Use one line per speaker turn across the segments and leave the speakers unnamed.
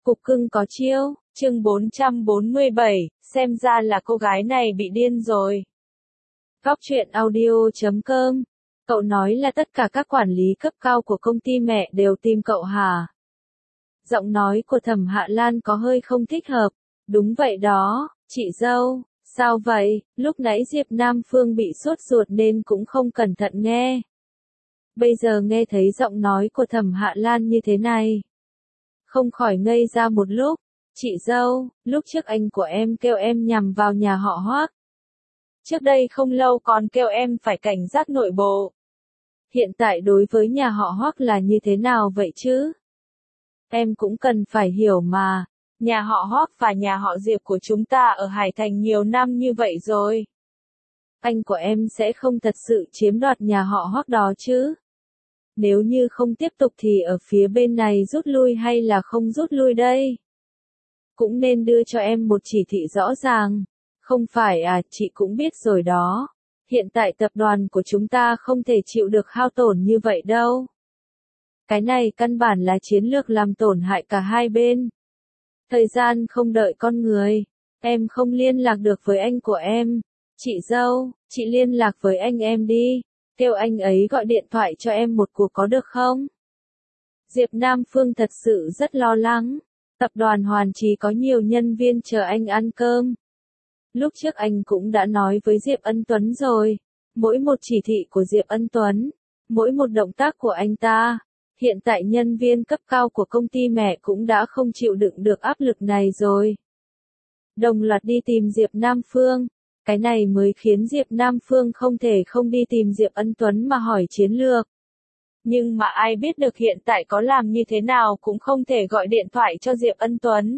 Cục cưng có chiêu, chương 447, xem ra là cô gái này bị điên rồi. Góc truyện audio.com. Cậu nói là tất cả các quản lý cấp cao của công ty mẹ đều tìm cậu hả? Giọng nói của Thẩm Hạ Lan có hơi không thích hợp. Đúng vậy đó, chị dâu, sao vậy? Lúc nãy Diệp Nam Phương bị sốt ruột nên cũng không cẩn thận nghe. Bây giờ nghe thấy giọng nói của Thẩm Hạ Lan như thế này, không khỏi ngây ra một lúc. Chị dâu, lúc trước anh của em kêu em nhằm vào nhà họ Hoác. Trước đây không lâu còn kêu em phải cảnh giác nội bộ. Hiện tại đối với nhà họ Hoác là như thế nào vậy chứ? Em cũng cần phải hiểu mà. Nhà họ Hoác và nhà họ Diệp của chúng ta ở Hải Thành nhiều năm như vậy rồi. Anh của em sẽ không thật sự chiếm đoạt nhà họ Hoác đó chứ? Nếu như không tiếp tục thì ở phía bên này rút lui hay là không rút lui đây? Cũng nên đưa cho em một chỉ thị rõ ràng. Không phải à, chị cũng biết rồi đó. Hiện tại tập đoàn của chúng ta không thể chịu được hao tổn như vậy đâu. Cái này căn bản là chiến lược làm tổn hại cả hai bên. Thời gian không đợi con người. Em không liên lạc được với anh của em. Chị dâu, chị liên lạc với anh em đi. Kêu anh ấy gọi điện thoại cho em một cuộc có được không? Diệp Nam Phương thật sự rất lo lắng. Tập đoàn Hoàn Trì có nhiều nhân viên chờ anh ăn cơm. Lúc trước anh cũng đã nói với Diệp Ân Tuấn rồi. Mỗi một chỉ thị của Diệp Ân Tuấn, mỗi một động tác của anh ta, hiện tại nhân viên cấp cao của công ty mẹ cũng đã không chịu đựng được áp lực này rồi. Đồng loạt đi tìm Diệp Nam Phương. Cái này mới khiến Diệp Nam Phương không thể không đi tìm Diệp Ân Tuấn mà hỏi chiến lược. Nhưng mà ai biết được hiện tại có làm như thế nào cũng không thể gọi điện thoại cho Diệp Ân Tuấn.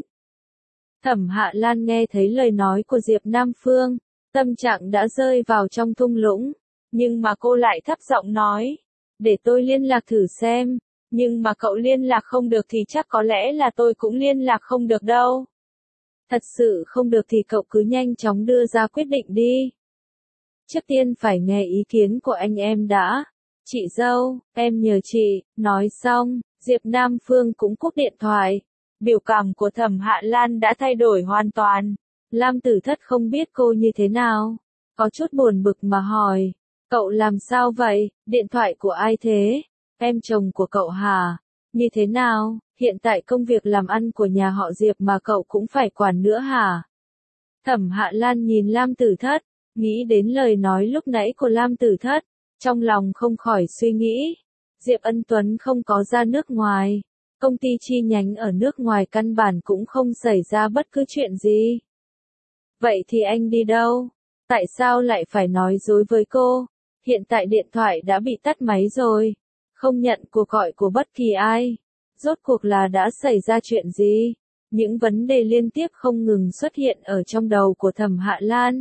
Thẩm Hạ Lan nghe thấy lời nói của Diệp Nam Phương, tâm trạng đã rơi vào trong thung lũng, nhưng mà cô lại thấp giọng nói, để tôi liên lạc thử xem, nhưng mà cậu liên lạc không được thì chắc có lẽ là tôi cũng liên lạc không được đâu. Thật sự không được thì cậu cứ nhanh chóng đưa ra quyết định đi. Trước tiên phải nghe ý kiến của anh em đã. Chị dâu, em nhờ chị. Nói xong, Diệp Nam Phương cũng cúp điện thoại. Biểu cảm của Thẩm Hạ Lan đã thay đổi hoàn toàn. Lam Tử Thất không biết cô như thế nào. Có chút buồn bực mà hỏi. Cậu làm sao vậy? Điện thoại của ai thế? Em chồng của cậu hả? Như thế nào? Hiện tại công việc làm ăn của nhà họ Diệp mà cậu cũng phải quản nữa hả? Thẩm Hạ Lan nhìn Lam Tử Thất, nghĩ đến lời nói lúc nãy của Lam Tử Thất, trong lòng không khỏi suy nghĩ. Diệp Ân Tuấn không có ra nước ngoài, công ty chi nhánh ở nước ngoài căn bản cũng không xảy ra bất cứ chuyện gì. Vậy thì anh đi đâu? Tại sao lại phải nói dối với cô? Hiện tại điện thoại đã bị tắt máy rồi, không nhận cuộc gọi của bất kỳ ai. Rốt cuộc là đã xảy ra chuyện gì? Những vấn đề liên tiếp không ngừng xuất hiện ở trong đầu của Thẩm Hạ Lan.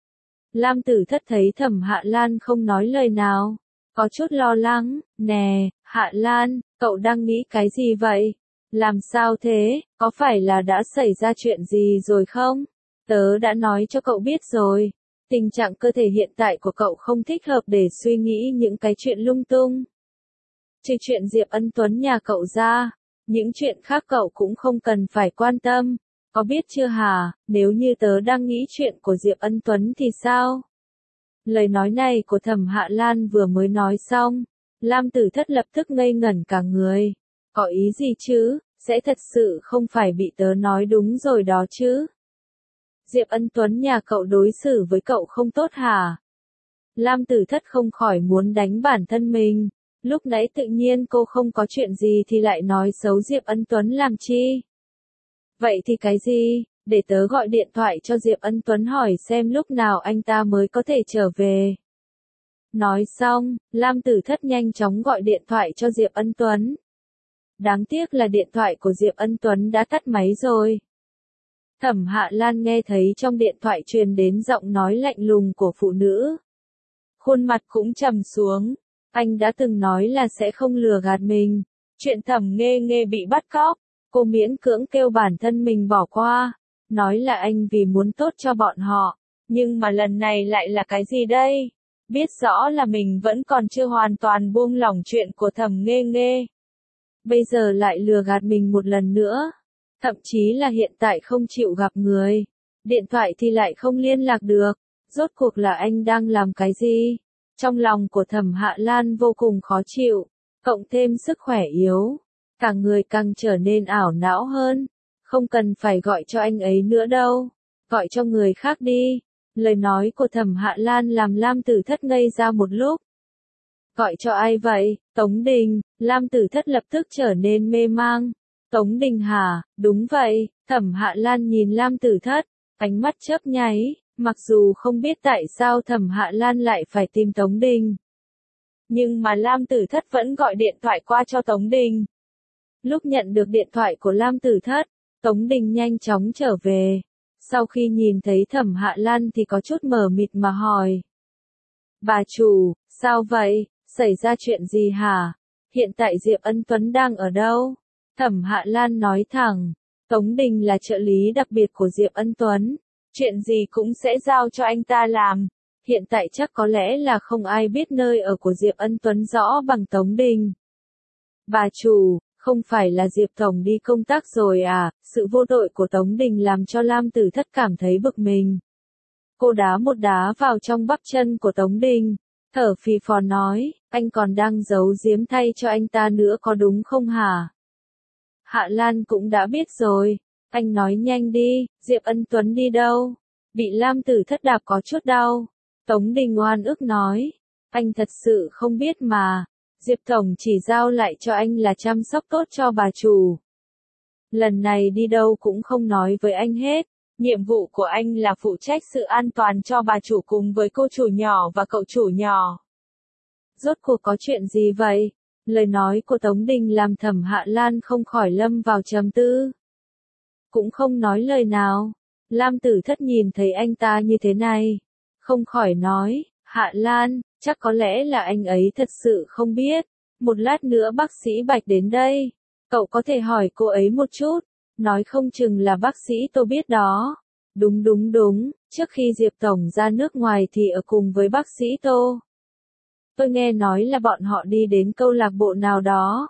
Lam Tử Thất thấy Thẩm Hạ Lan không nói lời nào, có chút lo lắng. Nè, Hạ Lan, cậu đang nghĩ cái gì vậy? Làm sao thế? Có phải là đã xảy ra chuyện gì rồi không? Tớ đã nói cho cậu biết rồi. Tình trạng cơ thể hiện tại của cậu không thích hợp để suy nghĩ những cái chuyện lung tung. Trừ chuyện Diệp Ân Tuấn nhà cậu ra, những chuyện khác cậu cũng không cần phải quan tâm. Có biết chưa hả? Nếu như tớ đang nghĩ chuyện của Diệp Ân Tuấn thì sao? Lời nói này của Thẩm Hạ Lan vừa mới nói xong, Lam Tử Thất lập tức ngây ngẩn cả người. Có ý gì chứ? Sẽ thật sự không phải bị tớ nói đúng rồi đó chứ? Diệp Ân Tuấn nhà cậu đối xử với cậu không tốt hả? Lam Tử Thất không khỏi muốn đánh bản thân mình. Lúc nãy tự nhiên cô không có chuyện gì thì lại nói xấu Diệp Ân Tuấn làm chi? Vậy thì cái gì? Để tớ gọi điện thoại cho Diệp Ân Tuấn hỏi xem lúc nào anh ta mới có thể trở về. Nói xong, Lam Tử Thất nhanh chóng gọi điện thoại cho Diệp Ân Tuấn. Đáng tiếc là điện thoại của Diệp Ân Tuấn đã tắt máy rồi. Thẩm Hạ Lan nghe thấy trong điện thoại truyền đến giọng nói lạnh lùng của phụ nữ. Khuôn mặt cũng trầm xuống. Anh đã từng nói là sẽ không lừa gạt mình. Chuyện Thẩm Nghê Nghê bị bắt cóc, cô miễn cưỡng kêu bản thân mình bỏ qua. Nói là anh vì muốn tốt cho bọn họ. Nhưng mà lần này lại là cái gì đây? Biết rõ là mình vẫn còn chưa hoàn toàn buông lỏng chuyện của Thẩm Nghê Nghê. Bây giờ lại lừa gạt mình một lần nữa. Thậm chí là hiện tại không chịu gặp người. Điện thoại thì lại không liên lạc được. Rốt cuộc là anh đang làm cái gì? Trong lòng của Thẩm Hạ Lan vô cùng khó chịu. Cộng thêm sức khỏe yếu. Cả người càng trở nên ảo não hơn. Không cần phải gọi cho anh ấy nữa đâu. Gọi cho người khác đi. Lời nói của Thẩm Hạ Lan làm Lam Tử Thất ngây ra một lúc. Gọi cho ai vậy? Tống Đình. Lam Tử Thất lập tức trở nên mê mang. Tống Đình hả? Đúng vậy. Thẩm Hạ Lan nhìn Lam Tử Thất, ánh mắt chớp nháy, mặc dù không biết tại sao Thẩm Hạ Lan lại phải tìm Tống Đình. Nhưng mà Lam Tử Thất vẫn gọi điện thoại qua cho Tống Đình. Lúc nhận được điện thoại của Lam Tử Thất, Tống Đình nhanh chóng trở về. Sau khi nhìn thấy Thẩm Hạ Lan thì có chút mờ mịt mà hỏi. Bà chủ, sao vậy? Xảy ra chuyện gì hả? Hiện tại Diệp Ân Tuấn đang ở đâu? Thẩm Hạ Lan nói thẳng. Tống Đình là trợ lý đặc biệt của Diệp Ân Tuấn. Chuyện gì cũng sẽ giao cho anh ta làm. Hiện tại chắc có lẽ là không ai biết nơi ở của Diệp Ân Tuấn rõ bằng Tống Đình. Bà chủ, không phải là Diệp Tổng đi công tác rồi à? Sự vô tội của Tống Đình làm cho Lam Tử Thất cảm thấy bực mình. Cô đá một đá vào trong bắp chân của Tống Đình. Thở phì phò nói, anh còn đang giấu giếm thay cho anh ta nữa có đúng không hả? Hạ Lan cũng đã biết rồi. Anh nói nhanh đi, Diệp Ân Tuấn đi đâu? Bị Lam Tử Thất đạp có chút đau. Tống Đình oan ức nói. Anh thật sự không biết mà. Diệp Tổng chỉ giao lại cho anh là chăm sóc tốt cho bà chủ. Lần này đi đâu cũng không nói với anh hết. Nhiệm vụ của anh là phụ trách sự an toàn cho bà chủ cùng với cô chủ nhỏ và cậu chủ nhỏ. Rốt cuộc có chuyện gì vậy? Lời nói của Tống Đình làm Thẩm Hạ Lan không khỏi lâm vào trầm tư. Cũng không nói lời nào. Lam Tử Thất nhìn thấy anh ta như thế này. Không khỏi nói, Hạ Lan, chắc có lẽ là anh ấy thật sự không biết. Một lát nữa bác sĩ Bạch đến đây. Cậu có thể hỏi cô ấy một chút. Nói không chừng là bác sĩ Tô biết đó. Đúng đúng đúng, trước khi Diệp Tổng ra nước ngoài thì ở cùng với bác sĩ Tô. Tôi nghe nói là bọn họ đi đến câu lạc bộ nào đó.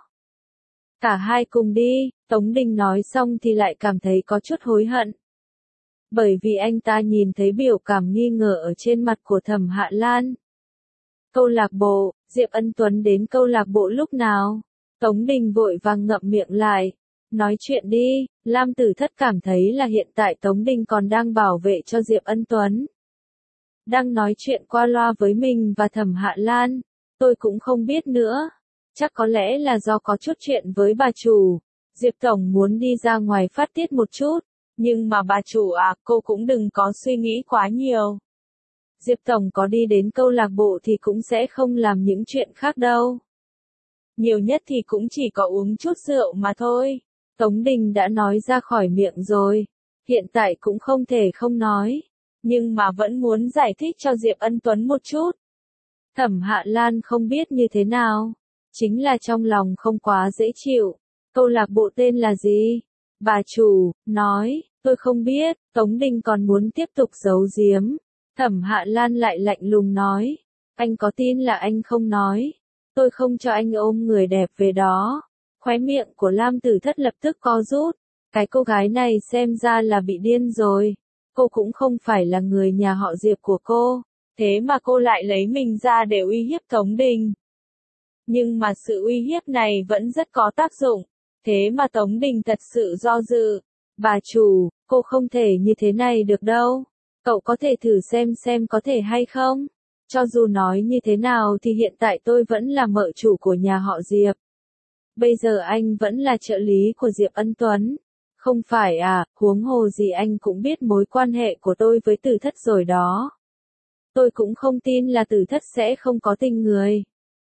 Cả hai cùng đi, Tống Đình nói xong thì lại cảm thấy có chút hối hận. Bởi vì anh ta nhìn thấy biểu cảm nghi ngờ ở trên mặt của Thẩm Hạ Lan. Câu lạc bộ, Diệp Ân Tuấn đến câu lạc bộ lúc nào? Tống Đình vội vàng ngậm miệng lại. Nói chuyện đi, Lam Tử Thất cảm thấy là hiện tại Tống Đình còn đang bảo vệ cho Diệp Ân Tuấn. Đang nói chuyện qua loa với mình và Thẩm Hạ Lan, tôi cũng không biết nữa. Chắc có lẽ là do có chút chuyện với bà chủ. Diệp Tổng muốn đi ra ngoài phát tiết một chút, nhưng mà bà chủ à, cô cũng đừng có suy nghĩ quá nhiều. Diệp Tổng có đi đến câu lạc bộ thì cũng sẽ không làm những chuyện khác đâu. Nhiều nhất thì cũng chỉ có uống chút rượu mà thôi. Tống Đình đã nói ra khỏi miệng rồi. Hiện tại cũng không thể không nói. Nhưng mà vẫn muốn giải thích cho Diệp Ân Tuấn một chút. Thẩm Hạ Lan không biết như thế nào. Chính là trong lòng không quá dễ chịu. Câu lạc bộ tên là gì? Bà chủ, nói, tôi không biết. Tống Đình còn muốn tiếp tục giấu giếm. Thẩm Hạ Lan lại lạnh lùng nói. Anh có tin là anh không nói. Tôi không cho anh ôm người đẹp về đó. Khóe miệng của Lam Tử Thất lập tức co rút. Cái cô gái này xem ra là bị điên rồi. Cô cũng không phải là người nhà họ Diệp của cô. Thế mà cô lại lấy mình ra để uy hiếp Tống Đình. Nhưng mà sự uy hiếp này vẫn rất có tác dụng. Thế mà Tống Đình thật sự do dự. Bà chủ, cô không thể như thế này được đâu. Cậu có thể thử xem có thể hay không? Cho dù nói như thế nào thì hiện tại tôi vẫn là mợ chủ của nhà họ Diệp. Bây giờ anh vẫn là trợ lý của Diệp Ân Tuấn. Không phải à, huống hồ gì anh cũng biết mối quan hệ của tôi với Tử Thất rồi đó. Tôi cũng không tin là Tử Thất sẽ không có tình người.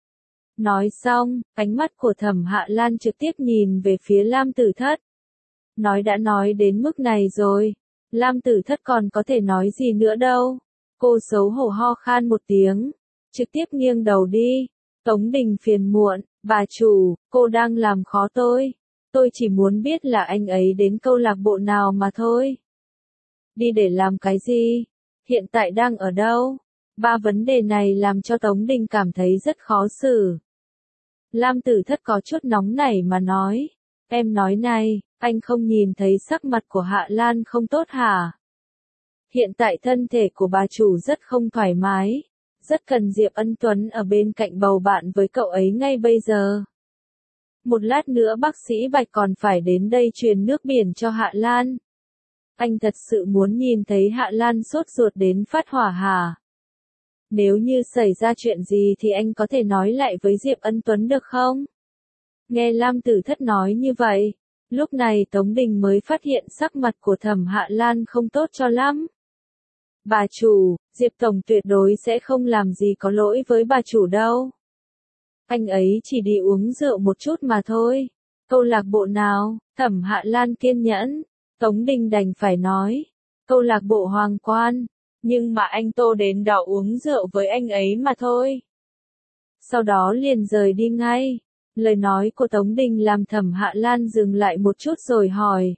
Nói xong, ánh mắt của Thẩm Hạ Lan trực tiếp nhìn về phía Lam Tử Thất. Nói đã nói đến mức này rồi. Lam Tử Thất còn có thể nói gì nữa đâu. Cô xấu hổ ho khan một tiếng. Trực tiếp nghiêng đầu đi. Tống Đình phiền muộn. Bà chủ, cô đang làm khó tôi. Tôi chỉ muốn biết là anh ấy đến câu lạc bộ nào mà thôi. Đi để làm cái gì? Hiện tại đang ở đâu? Ba vấn đề này làm cho Tống Đình cảm thấy rất khó xử. Lam Tử Thất có chút nóng nảy mà nói. Em nói này, anh không nhìn thấy sắc mặt của Hạ Lan không tốt hả? Hiện tại thân thể của bà chủ rất không thoải mái, rất cần Diệp Ân Tuấn ở bên cạnh bầu bạn với cậu ấy ngay bây giờ. Một lát nữa bác sĩ Bạch còn phải đến đây truyền nước biển cho Hạ Lan. Anh thật sự muốn nhìn thấy Hạ Lan sốt ruột đến phát hỏa hả? Nếu như xảy ra chuyện gì thì anh có thể nói lại với Diệp Ân Tuấn được không? Nghe Lam Tử Thất nói như vậy, lúc này Tống Đình mới phát hiện sắc mặt của Thẩm Hạ Lan không tốt cho lắm. Bà chủ, Diệp Tổng tuyệt đối sẽ không làm gì có lỗi với bà chủ đâu. Anh ấy chỉ đi uống rượu một chút mà thôi. Câu lạc bộ nào? Thẩm Hạ Lan kiên nhẫn. Tống Đình đành phải nói. Câu lạc bộ Hoàng Quan. Nhưng mà anh Tô đến đó uống rượu với anh ấy mà thôi. Sau đó liền rời đi ngay. Lời nói của Tống Đình làm Thẩm Hạ Lan dừng lại một chút rồi hỏi.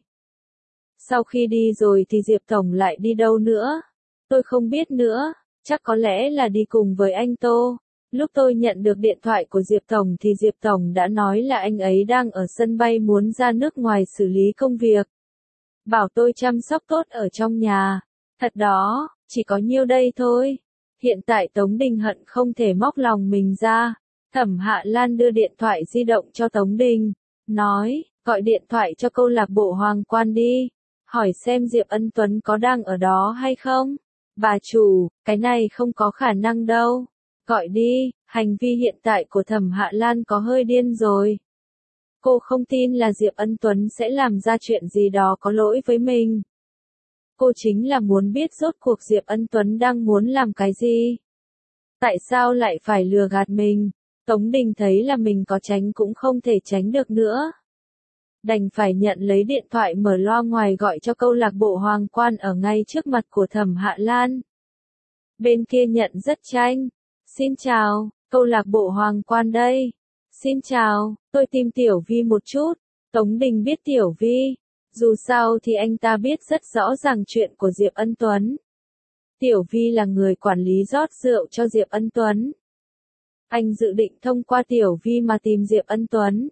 Sau khi đi rồi thì Diệp Tổng lại đi đâu nữa? Tôi không biết nữa, chắc có lẽ là đi cùng với anh Tô. Lúc tôi nhận được điện thoại của Diệp Tổng thì Diệp Tổng đã nói là anh ấy đang ở sân bay muốn ra nước ngoài xử lý công việc. Bảo tôi chăm sóc tốt ở trong nhà. Thật đó, chỉ có nhiêu đây thôi. Hiện tại Tống Đình hận không thể móc lòng mình ra. Thẩm Hạ Lan đưa điện thoại di động cho Tống Đình, nói, gọi điện thoại cho câu lạc bộ Hoàng Quan đi, hỏi xem Diệp Ân Tuấn có đang ở đó hay không. Bà chủ, cái này không có khả năng đâu. Gọi đi, hành vi hiện tại của Thẩm Hạ Lan có hơi điên rồi. Cô không tin là Diệp Ân Tuấn sẽ làm ra chuyện gì đó có lỗi với mình. Cô chính là muốn biết rốt cuộc Diệp Ân Tuấn đang muốn làm cái gì. Tại sao lại phải lừa gạt mình? Tống Đình thấy là mình có tránh cũng không thể tránh được nữa. Đành phải nhận lấy điện thoại mở loa ngoài gọi cho câu lạc bộ Hoàng Quan ở ngay trước mặt của Thẩm Hạ Lan. Bên kia nhận rất chanh. Xin chào, câu lạc bộ Hoàng Quan đây. Xin chào, tôi tìm Tiểu Vi một chút. Tống Đình biết Tiểu Vi. Dù sao thì anh ta biết rất rõ ràng chuyện của Diệp Ân Tuấn. Tiểu Vi là người quản lý rót rượu cho Diệp Ân Tuấn. Anh dự định thông qua Tiểu Vi mà tìm Diệp Ân Tuấn.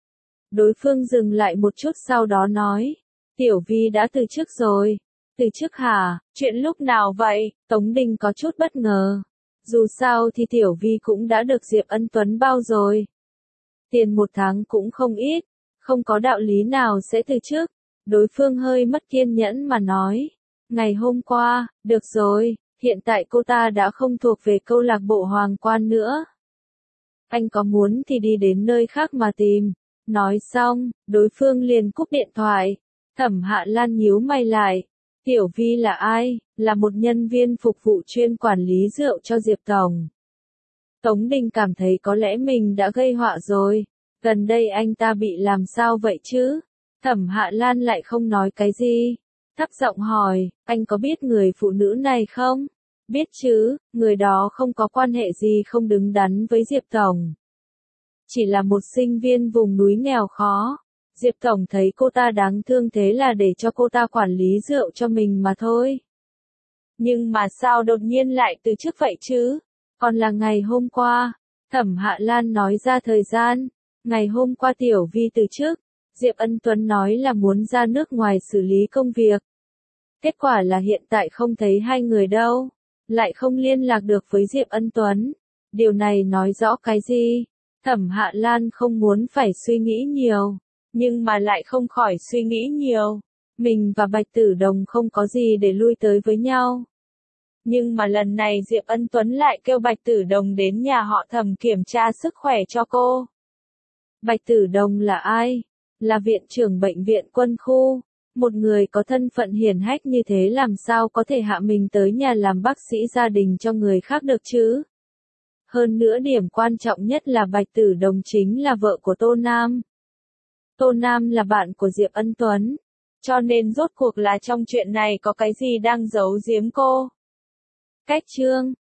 Đối phương dừng lại một chút sau đó nói. Tiểu Vi đã từ chức rồi. Từ chức hả? Chuyện lúc nào vậy? Tống Đình có chút bất ngờ. Dù sao thì Tiểu Vi cũng đã được Diệp Ân Tuấn bao rồi. Tiền một tháng cũng không ít. Không có đạo lý nào sẽ từ chức. Đối phương hơi mất kiên nhẫn mà nói. Ngày hôm qua, được rồi, hiện tại cô ta đã không thuộc về câu lạc bộ Hoàng Quan nữa. Anh có muốn thì đi đến nơi khác mà tìm. Nói xong, đối phương liền cúp điện thoại. Thẩm Hạ Lan nhíu mày lại. Tiểu Vi là ai? Là một nhân viên phục vụ chuyên quản lý rượu cho Diệp Tổng. Tống Đình cảm thấy có lẽ mình đã gây họa rồi. Gần đây anh ta bị làm sao vậy chứ? Thẩm Hạ Lan lại không nói cái gì. Thấp giọng hỏi, anh có biết người phụ nữ này không? Biết chứ, người đó không có quan hệ gì không đứng đắn với Diệp Tổng. Chỉ là một sinh viên vùng núi nghèo khó. Diệp Tổng thấy cô ta đáng thương thế là để cho cô ta quản lý rượu cho mình mà thôi. Nhưng mà sao đột nhiên lại từ chức vậy chứ? Còn là ngày hôm qua. Thẩm Hạ Lan nói ra thời gian. Ngày hôm qua Tiểu Vi từ chức. Diệp Ân Tuấn nói là muốn ra nước ngoài xử lý công việc. Kết quả là hiện tại không thấy hai người đâu. Lại không liên lạc được với Diệp Ân Tuấn. Điều này nói rõ cái gì? Thẩm Hạ Lan không muốn phải suy nghĩ nhiều. Nhưng mà lại không khỏi suy nghĩ nhiều. Mình và Bạch Tử Đồng không có gì để lui tới với nhau. Nhưng mà lần này Diệp Ân Tuấn lại kêu Bạch Tử Đồng đến nhà họ Thẩm kiểm tra sức khỏe cho cô. Bạch Tử Đồng là ai? Là viện trưởng bệnh viện quân khu. Một người có thân phận hiển hách như thế làm sao có thể hạ mình tới nhà làm bác sĩ gia đình cho người khác được chứ? Hơn nữa điểm quan trọng nhất là Bạch Tử Đồng chính là vợ của Tô Nam. Tô Nam là bạn của Diệp Ân Tuấn. Cho nên rốt cuộc là trong chuyện này có cái gì đang giấu giếm cô? Cách chương